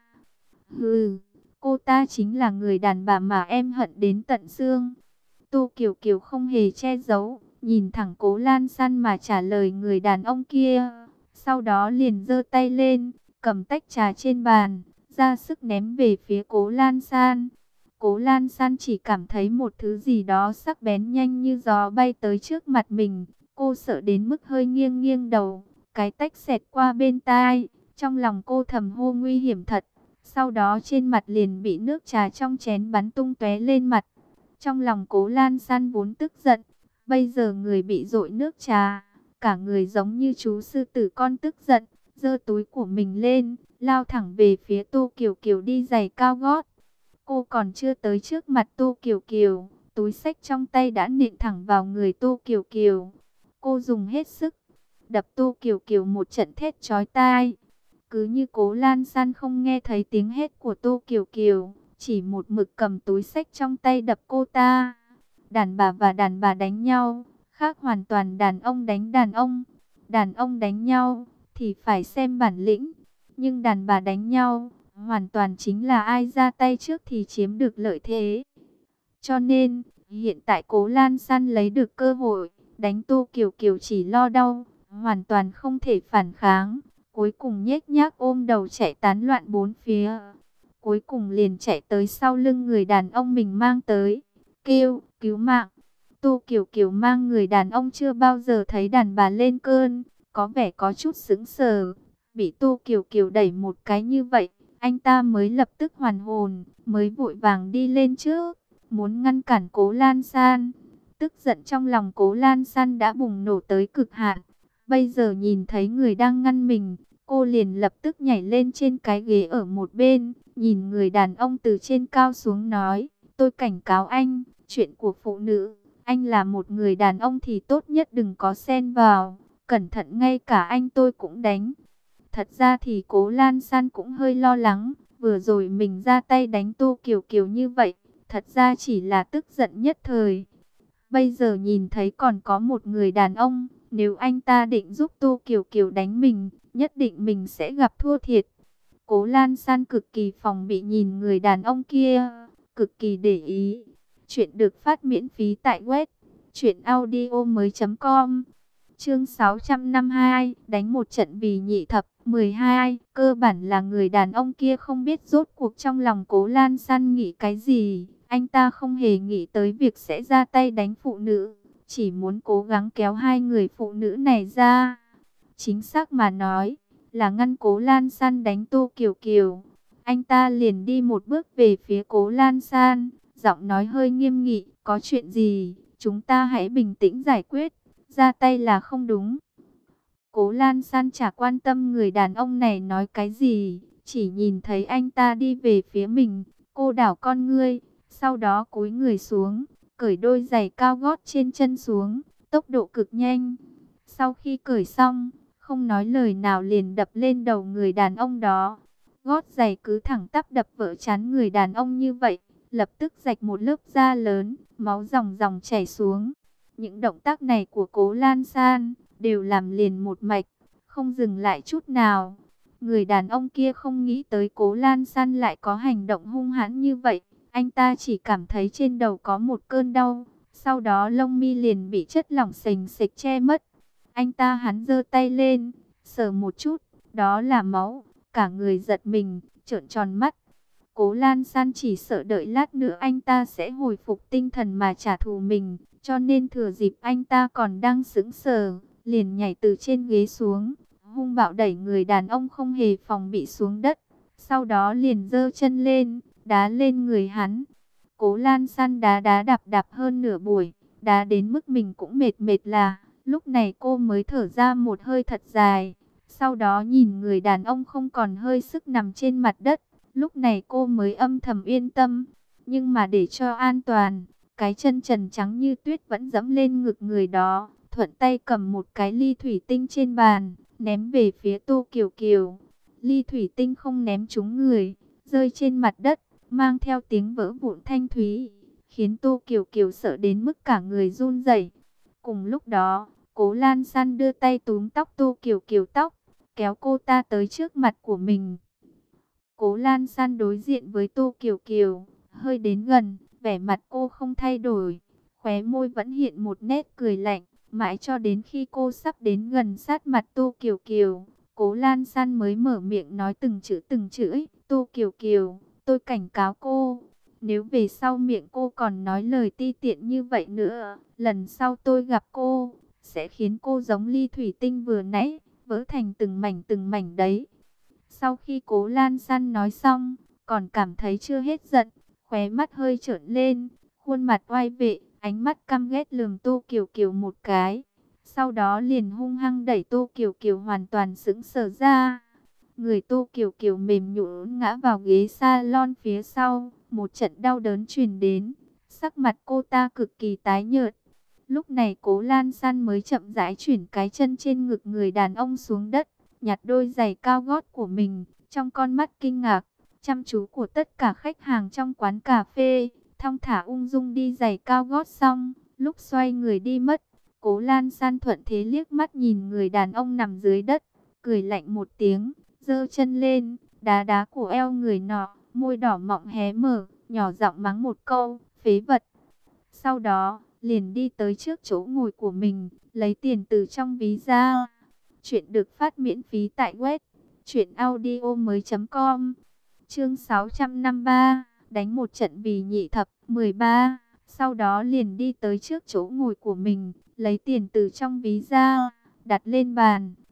Hừ, cô ta chính là người đàn bà mà em hận đến tận xương. Tô Kiều Kiều không hề che giấu, nhìn thẳng Cố Lan San mà trả lời người đàn ông kia. Sau đó liền giơ tay lên, cầm tách trà trên bàn, ra sức ném về phía Cố Lan San. Cố Lan San chỉ cảm thấy một thứ gì đó sắc bén nhanh như gió bay tới trước mặt mình. Cô sợ đến mức hơi nghiêng nghiêng đầu, cái tách xẹt qua bên tai. Trong lòng cô thầm hô nguy hiểm thật. Sau đó trên mặt liền bị nước trà trong chén bắn tung tóe lên mặt. Trong lòng Cố Lan San vốn tức giận, bây giờ người bị dội nước trà, cả người giống như chú sư tử con tức giận, giơ túi của mình lên, lao thẳng về phía Tô Kiều Kiều đi giày cao gót. Cô còn chưa tới trước mặt Tô Kiều Kiều, túi xách trong tay đã nện thẳng vào người Tô Kiều Kiều. Cô dùng hết sức, đập Tô Kiều Kiều một trận thét chói tai. Cứ như Cố Lan San không nghe thấy tiếng hét của Tô Kiều Kiều, chỉ một mực cầm túi xách trong tay đập cô ta. Đàn bà và đàn bà đánh nhau, khác hoàn toàn đàn ông đánh đàn ông. Đàn ông đánh nhau thì phải xem bản lĩnh, nhưng đàn bà đánh nhau, hoàn toàn chính là ai ra tay trước thì chiếm được lợi thế. Cho nên, hiện tại Cố Lan San lấy được cơ hội, đánh Tô Kiều Kiều chỉ lo đau, hoàn toàn không thể phản kháng. Cuối cùng nhếch nhác ôm đầu chạy tán loạn bốn phía. Cuối cùng liền chạy tới sau lưng người đàn ông mình mang tới, kêu, cứu mạng. Tô Kiều Kiều mang người đàn ông chưa bao giờ thấy đàn bà lên cơn, có vẻ có chút sững sờ. Bị Tô Kiều Kiều đẩy một cái như vậy, anh ta mới lập tức hoàn hồn, mới vội vàng đi lên trước, muốn ngăn cản Cố Lan San. Tức giận trong lòng Cố Lan San đã bùng nổ tới cực hạn. Bây giờ nhìn thấy người đang ngăn mình, cô liền lập tức nhảy lên trên cái ghế ở một bên, nhìn người đàn ông từ trên cao xuống nói, tôi cảnh cáo anh, chuyện của phụ nữ, anh là một người đàn ông thì tốt nhất đừng có xen vào, cẩn thận ngay cả anh tôi cũng đánh. Thật ra thì Cố Lan San cũng hơi lo lắng, vừa rồi mình ra tay đánh Tô Kiều Kiều như vậy, thật ra chỉ là tức giận nhất thời. Bây giờ nhìn thấy còn có một người đàn ông, nếu anh ta định giúp Tô Kiều Kiều đánh mình, nhất định mình sẽ gặp thua thiệt. Cố Lan San cực kỳ phòng bị nhìn người đàn ông kia, cực kỳ để ý. Chuyện được phát miễn phí tại web truyện audio mới chấm com. Chương sáu trăm năm mươi hai, đánh một trận vì nhị thập. mười hai, cơ bản là người đàn ông kia không biết rốt cuộc trong lòng Cố Lan San nghĩ cái gì. Anh ta không hề nghĩ tới việc sẽ ra tay đánh phụ nữ, chỉ muốn cố gắng kéo hai người phụ nữ này ra. Chính xác mà nói, là ngăn Cố Lan San đánh Tô Kiều Kiều. Anh ta liền đi một bước về phía Cố Lan San, giọng nói hơi nghiêm nghị, có chuyện gì, chúng ta hãy bình tĩnh giải quyết, ra tay là không đúng. Cố Lan San chả quan tâm người đàn ông này nói cái gì, chỉ nhìn thấy anh ta đi về phía mình, cô đảo con ngươi, sau đó cúi người xuống, cởi đôi giày cao gót trên chân xuống, tốc độ cực nhanh. Sau khi cởi xong, không nói lời nào liền đập lên đầu người đàn ông đó. Gót giày cứ thẳng tắp đập vỡ trán người đàn ông như vậy, lập tức rạch một lớp da lớn, máu ròng ròng chảy xuống. Những động tác này của Cố Lan San đều làm liền một mạch, không dừng lại chút nào. Người đàn ông kia không nghĩ tới Cố Lan San lại có hành động hung hãn như vậy. Anh ta chỉ cảm thấy trên đầu có một cơn đau, sau đó lông mi liền bị chất lỏng sền sệt che mất. Anh ta hắn giơ tay lên, sờ một chút, đó là máu, cả người giật mình, trợn tròn mắt. Cố Lan San chỉ sợ đợi lát nữa anh ta sẽ hồi phục tinh thần mà trả thù mình, cho nên thừa dịp anh ta còn đang sững sờ, liền nhảy từ trên ghế xuống, hung bạo đẩy người đàn ông không hề phòng bị xuống đất, sau đó liền giơ chân lên, đá lên người hắn. Cố Lan San đá đá đạp đạp hơn nửa buổi, đá đến mức mình cũng mệt mệt là, lúc này cô mới thở ra một hơi thật dài, sau đó nhìn người đàn ông không còn hơi sức nằm trên mặt đất, lúc này cô mới âm thầm yên tâm. Nhưng mà để cho an toàn, cái chân trần trắng như tuyết vẫn dẫm lên ngực người đó, thuận tay cầm một cái ly thủy tinh trên bàn, ném về phía Tô Kiều Kiều. Ly thủy tinh không ném trúng người, rơi trên mặt đất, mang theo tiếng vỡ vụn thanh thúy, khiến Tô Kiều Kiều sợ đến mức cả người run rẩy. Cùng lúc đó, Cố Lan San đưa tay túm tóc Tô Kiều Kiều tóc, kéo cô ta tới trước mặt của mình. Cố Lan San đối diện với Tô Kiều Kiều, hơi đến gần, vẻ mặt cô không thay đổi, khóe môi vẫn hiện một nét cười lạnh, mãi cho đến khi cô sắp đến gần sát mặt Tô Kiều Kiều, Cố Lan San mới mở miệng nói từng chữ từng chữ, Tô Kiều Kiều, tôi cảnh cáo cô, nếu về sau miệng cô còn nói lời ti tiện như vậy nữa, lần sau tôi gặp cô, sẽ khiến cô giống ly thủy tinh vừa nãy, vỡ thành từng mảnh từng mảnh đấy. Sau khi Cố Lan San nói xong, còn cảm thấy chưa hết giận, khóe mắt hơi trợn lên, khuôn mặt oai vệ, ánh mắt căm ghét lườm Tô Kiều Kiều một cái. Sau đó liền hung hăng đẩy Tô Kiều Kiều hoàn toàn sững sờ ra. Người Tô Kiều Kiều mềm nhũn ngã vào ghế salon phía sau, một trận đau đớn truyền đến, sắc mặt cô ta cực kỳ tái nhợt. Lúc này Cố Lan San mới chậm rãi chuyển cái chân trên ngực người đàn ông xuống đất, nhặt đôi giày cao gót của mình, trong con mắt kinh ngạc, chăm chú của tất cả khách hàng trong quán cà phê, thong thả ung dung đi giày cao gót xong, lúc xoay người đi mất, Cố Lan San thuận thế liếc mắt nhìn người đàn ông nằm dưới đất, cười lạnh một tiếng, giơ chân lên, đá đá cổ eo người nọ, môi đỏ mọng hé mở, nhỏ giọng mắng một câu, phế vật. Sau đó, liền đi tới trước chỗ ngồi của mình, lấy tiền từ trong ví ra. Chuyện được phát miễn phí tại web truyện audio mới chấm com. Chương sáu trăm năm mươi ba, đánh một trận vì nhị thập. mười ba, sau đó liền đi tới trước chỗ ngồi của mình, lấy tiền từ trong ví ra, đặt lên bàn,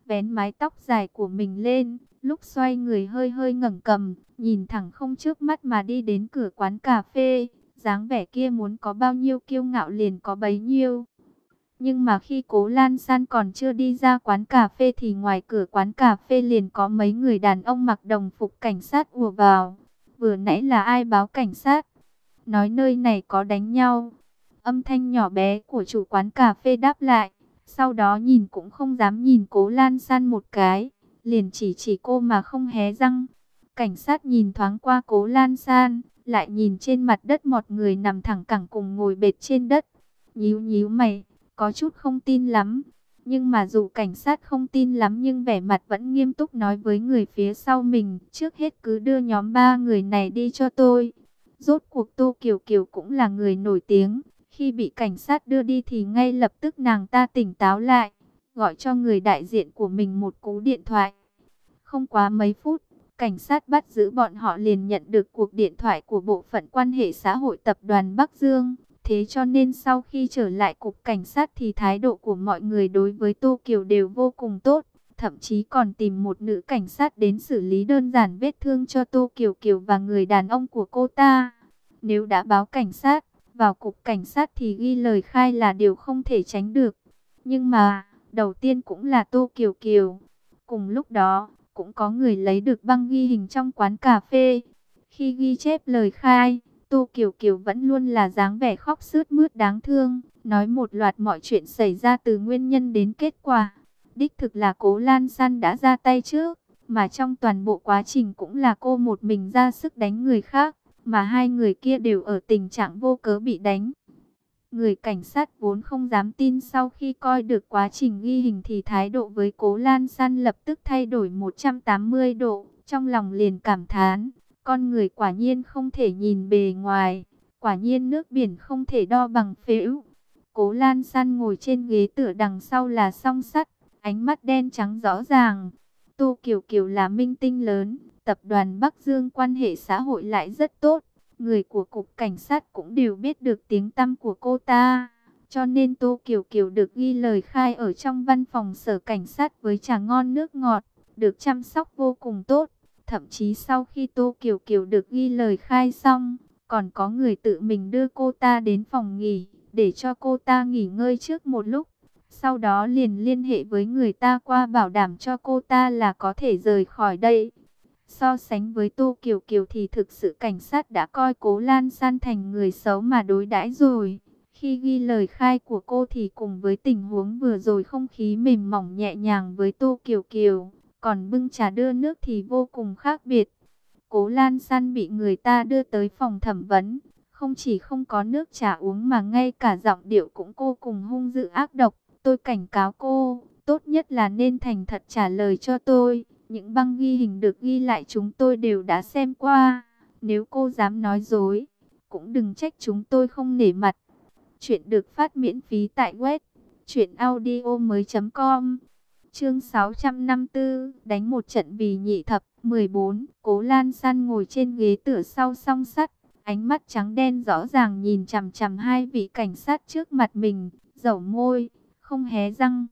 vén mái tóc dài của mình lên, lúc xoay người hơi hơi ngẩng cầm, nhìn thẳng không trước mắt mà đi đến cửa quán cà phê. Dáng vẻ kia muốn có bao nhiêu kiêu ngạo liền có bấy nhiêu. Nhưng mà khi Cố Lan San còn chưa đi ra quán cà phê thì ngoài cửa quán cà phê liền có mấy người đàn ông mặc đồng phục cảnh sát ùa vào. Vừa nãy là ai báo cảnh sát? Nói nơi này có đánh nhau. Âm thanh nhỏ bé của chủ quán cà phê đáp lại. Sau đó nhìn cũng không dám nhìn Cố Lan San một cái, liền chỉ chỉ cô mà không hé răng. Cảnh sát nhìn thoáng qua Cố Lan San, lại nhìn trên mặt đất một người nằm thẳng cẳng cùng ngồi bệt trên đất. Nhíu nhíu mày, có chút không tin lắm. Nhưng mà dù cảnh sát không tin lắm nhưng vẻ mặt vẫn nghiêm túc nói với người phía sau mình. Trước hết cứ đưa nhóm ba người này đi cho tôi. Rốt cuộc Tô Kiều Kiều cũng là người nổi tiếng. Khi bị cảnh sát đưa đi thì ngay lập tức nàng ta tỉnh táo lại. Gọi cho người đại diện của mình một cú điện thoại. Không quá mấy phút, cảnh sát bắt giữ bọn họ liền nhận được cuộc điện thoại của bộ phận quan hệ xã hội tập đoàn Bắc Dương. Thế cho nên sau khi trở lại cục cảnh sát thì thái độ của mọi người đối với Tô Kiều đều vô cùng tốt. Thậm chí còn tìm một nữ cảnh sát đến xử lý đơn giản vết thương cho Tô Kiều Kiều và người đàn ông của cô ta. Nếu đã báo cảnh sát, vào cục cảnh sát thì ghi lời khai là điều không thể tránh được. Nhưng mà, đầu tiên cũng là Tô Kiều Kiều. Cùng lúc đó, cũng có người lấy được băng ghi hình trong quán cà phê. Khi ghi chép lời khai, Tô Kiều Kiều vẫn luôn là dáng vẻ khóc sướt mướt đáng thương, nói một loạt mọi chuyện xảy ra từ nguyên nhân đến kết quả. Đích thực là Cố Lan San đã ra tay trước, mà trong toàn bộ quá trình cũng là cô một mình ra sức đánh người khác, mà hai người kia đều ở tình trạng vô cớ bị đánh. Người cảnh sát vốn không dám tin, sau khi coi được quá trình ghi hình thì thái độ với Cố Lan San lập tức thay đổi một trăm tám mươi độ, trong lòng liền cảm thán. Con người quả nhiên không thể nhìn bề ngoài, quả nhiên nước biển không thể đo bằng phễu. Cố Lan San ngồi trên ghế tựa đằng sau là song sắt, ánh mắt đen trắng rõ ràng. Tô Kiều Kiều là minh tinh lớn, tập đoàn Bắc Dương quan hệ xã hội lại rất tốt. Người của cục cảnh sát cũng đều biết được tiếng tăm của cô ta. Cho nên Tô Kiều Kiều được ghi lời khai ở trong văn phòng sở cảnh sát với trà ngon nước ngọt, được chăm sóc vô cùng tốt. Thậm chí sau khi Tô Kiều Kiều được ghi lời khai xong, còn có người tự mình đưa cô ta đến phòng nghỉ, để cho cô ta nghỉ ngơi trước một lúc. Sau đó liền liên hệ với người ta qua bảo đảm cho cô ta là có thể rời khỏi đây. So sánh với Tô Kiều Kiều thì thực sự cảnh sát đã coi Cố Lan San thành người xấu mà đối đãi rồi. Khi ghi lời khai của cô thì cùng với tình huống vừa rồi không khí mềm mỏng nhẹ nhàng với Tô Kiều Kiều. Còn bưng trà đưa nước thì vô cùng khác biệt. Cố Lan San bị người ta đưa tới phòng thẩm vấn. Không chỉ không có nước trà uống mà ngay cả giọng điệu cũng cô cùng hung dữ ác độc. Tôi cảnh cáo cô, tốt nhất là nên thành thật trả lời cho tôi. Những băng ghi hình được ghi lại chúng tôi đều đã xem qua. Nếu cô dám nói dối, cũng đừng trách chúng tôi không nể mặt. Chuyện được phát miễn phí tại web truyện audio mới chấm com. Chương sáu trăm năm mươi tư, đánh một trận vì nhị thập. Mười bốn. Cố Lan San ngồi trên ghế tựa sau song sắt, ánh mắt trắng đen rõ ràng nhìn chằm chằm hai vị cảnh sát trước mặt mình, dẩu môi, không hé răng.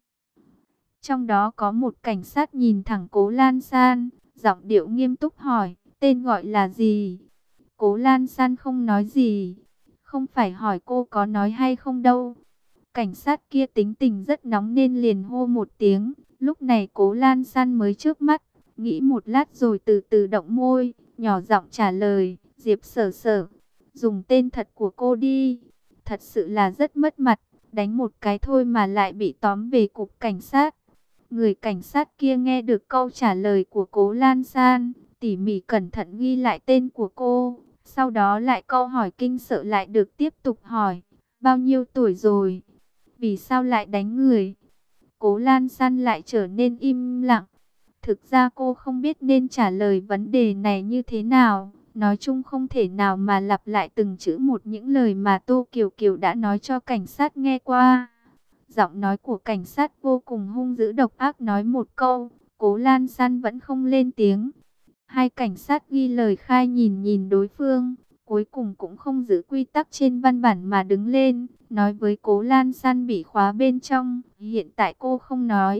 Trong đó có một cảnh sát nhìn thẳng Cố Lan San, giọng điệu nghiêm túc hỏi, tên gọi là gì? Cố Lan San không nói gì. Không phải hỏi cô có nói hay không đâu. Cảnh sát kia tính tình rất nóng nên liền hô một tiếng. Lúc này Cố Lan San mới chớp mắt, nghĩ một lát rồi từ từ động môi, nhỏ giọng trả lời, Diệp Sở Sở. Dùng tên thật của cô đi. Thật sự là rất mất mặt, đánh một cái thôi mà lại bị tóm về cục cảnh sát. Người cảnh sát kia nghe được câu trả lời của Cố Lan San, tỉ mỉ cẩn thận ghi lại tên của cô. Sau đó lại câu hỏi kinh sợ lại được tiếp tục hỏi, bao nhiêu tuổi rồi? Vì sao lại đánh người? Cố Lan San lại trở nên im lặng. Thực ra cô không biết nên trả lời vấn đề này như thế nào. Nói chung không thể nào mà lặp lại từng chữ một những lời mà Tô Kiều Kiều đã nói cho cảnh sát nghe qua. Giọng nói của cảnh sát vô cùng hung dữ độc ác, nói một câu, Cố Lan San vẫn không lên tiếng. Hai cảnh sát ghi lời khai nhìn nhìn đối phương, cuối cùng cũng không giữ quy tắc trên văn bản mà đứng lên, nói với Cố Lan San bị khóa bên trong, hiện tại cô không nói,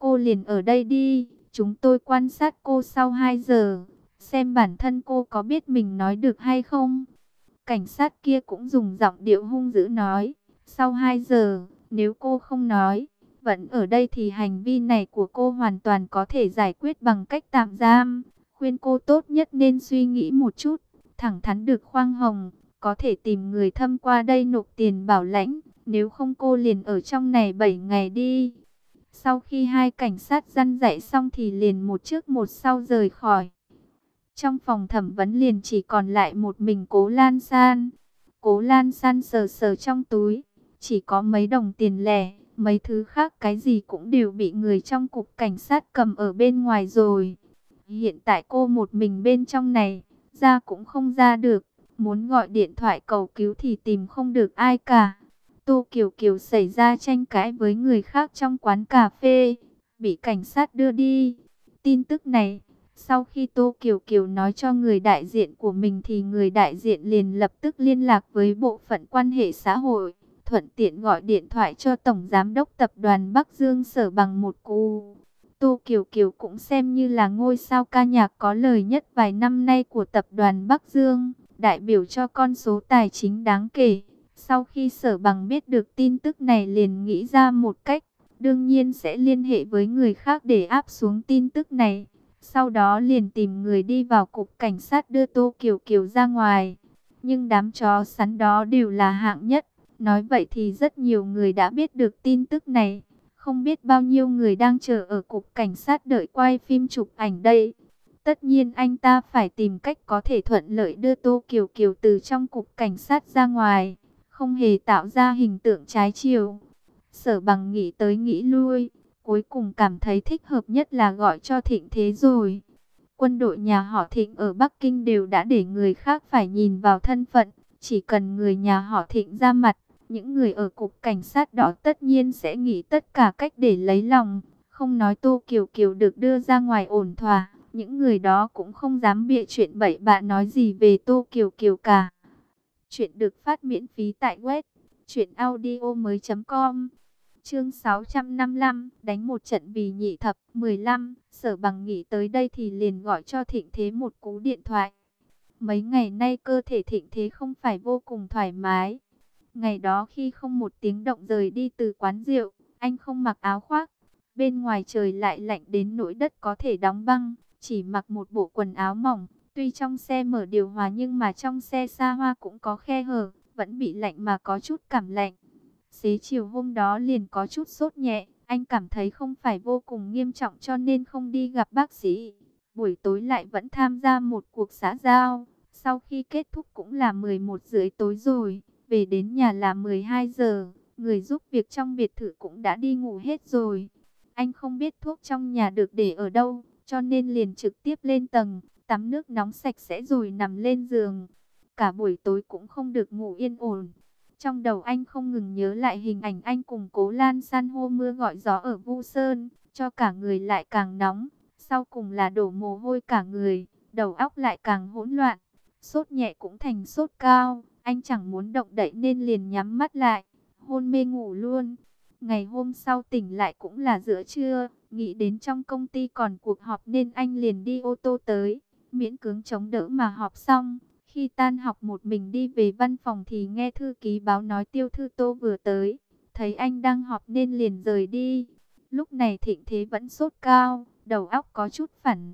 cô liền ở đây đi, chúng tôi quan sát cô sau hai giờ, xem bản thân cô có biết mình nói được hay không. Cảnh sát kia cũng dùng giọng điệu hung dữ nói, sau hai giờ, nếu cô không nói, vẫn ở đây thì hành vi này của cô hoàn toàn có thể giải quyết bằng cách tạm giam. Khuyên cô tốt nhất nên suy nghĩ một chút, thẳng thắn được khoan hồng, có thể tìm người thâm qua đây nộp tiền bảo lãnh, nếu không cô liền ở trong này bảy ngày đi. Sau khi hai cảnh sát răn dạy xong thì liền một trước một sau rời khỏi. Trong phòng thẩm vấn liền chỉ còn lại một mình Cố Lan San. Cố Lan San sờ sờ trong túi, chỉ có mấy đồng tiền lẻ, mấy thứ khác cái gì cũng đều bị người trong cục cảnh sát cầm ở bên ngoài rồi. Hiện tại cô một mình bên trong này, ra cũng không ra được, muốn gọi điện thoại cầu cứu thì tìm không được ai cả. Tô Kiều Kiều xảy ra tranh cãi với người khác trong quán cà phê, bị cảnh sát đưa đi. Tin tức này, sau khi Tô Kiều Kiều nói cho người đại diện của mình thì người đại diện liền lập tức liên lạc với bộ phận quan hệ xã hội, thuận tiện gọi điện thoại cho Tổng Giám đốc Tập đoàn Bắc Dương Sở Bằng một cú. Tô Kiều Kiều cũng xem như là ngôi sao ca nhạc có lời nhất vài năm nay của Tập đoàn Bắc Dương, đại biểu cho con số tài chính đáng kể. Sau khi Sở Bằng biết được tin tức này liền nghĩ ra một cách, đương nhiên sẽ liên hệ với người khác để áp xuống tin tức này. Sau đó liền tìm người đi vào cục cảnh sát đưa Tô Kiều Kiều ra ngoài. Nhưng đám chó sắn đó đều là hạng nhất. Nói vậy thì rất nhiều người đã biết được tin tức này. Không biết bao nhiêu người đang chờ ở cục cảnh sát đợi quay phim chụp ảnh đây. Tất nhiên anh ta phải tìm cách có thể thuận lợi đưa Tô Kiều Kiều từ trong cục cảnh sát ra ngoài, không hề tạo ra hình tượng trái chiều. Sở Bằng nghĩ tới nghĩ lui, cuối cùng cảm thấy thích hợp nhất là gọi cho Thịnh Thế rồi. Quân đội nhà họ Thịnh ở Bắc Kinh đều đã để người khác phải nhìn vào thân phận, chỉ cần người nhà họ Thịnh ra mặt, những người ở cục cảnh sát đó tất nhiên sẽ nghĩ tất cả cách để lấy lòng. Không nói Tô Kiều Kiều được đưa ra ngoài ổn thỏa, những người đó cũng không dám bịa chuyện bậy bạ nói gì về Tô Kiều Kiều cả. Chuyện được phát miễn phí tại web truyện audio mới chấm com. Chương sáu trăm năm mươi lăm, đánh một trận vì nhị thập. Mười lăm, Sở Bằng nghĩ tới đây thì liền gọi cho Thịnh Thế một cú điện thoại. Mấy ngày nay cơ thể Thịnh Thế không phải vô cùng thoải mái. Ngày đó khi không một tiếng động rời đi từ quán rượu, anh không mặc áo khoác. Bên ngoài trời lại lạnh đến nỗi đất có thể đóng băng, chỉ mặc một bộ quần áo mỏng. Tuy trong xe mở điều hòa nhưng mà trong xe xa hoa cũng có khe hở, vẫn bị lạnh mà có chút cảm lạnh. Xế chiều hôm đó liền có chút sốt nhẹ, anh cảm thấy không phải vô cùng nghiêm trọng cho nên không đi gặp bác sĩ. Buổi tối lại vẫn tham gia một cuộc xã giao, sau khi kết thúc cũng là mười một rưỡi tối rồi, về đến nhà là mười hai giờ, người giúp việc trong biệt thự cũng đã đi ngủ hết rồi. Anh không biết thuốc trong nhà được để ở đâu, cho nên liền trực tiếp lên tầng, tắm nước nóng sạch sẽ rồi nằm lên giường. Cả buổi tối cũng không được ngủ yên ổn. Trong đầu anh không ngừng nhớ lại hình ảnh anh cùng Cố Lan San hô mưa gọi gió ở Vu Sơn, cho cả người lại càng nóng, sau cùng là đổ mồ hôi cả người, đầu óc lại càng hỗn loạn. Sốt nhẹ cũng thành sốt cao, anh chẳng muốn động đậy nên liền nhắm mắt lại, hôn mê ngủ luôn. Ngày hôm sau tỉnh lại cũng là giữa trưa, nghĩ đến trong công ty còn cuộc họp nên anh liền đi ô tô tới, miễn cưỡng chống đỡ mà họp xong. Khi tan học một mình đi về văn phòng thì nghe thư ký báo nói Tiêu Thư Tô vừa tới, thấy anh đang họp nên liền rời đi. Lúc này Thịnh Thế vẫn sốt cao, đầu óc có chút phản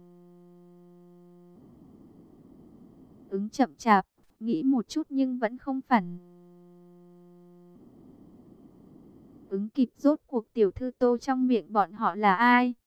ứng chậm chạp, nghĩ một chút nhưng vẫn không phản ứng kịp. Rốt cuộc Tiểu Thư Tô trong miệng bọn họ là ai?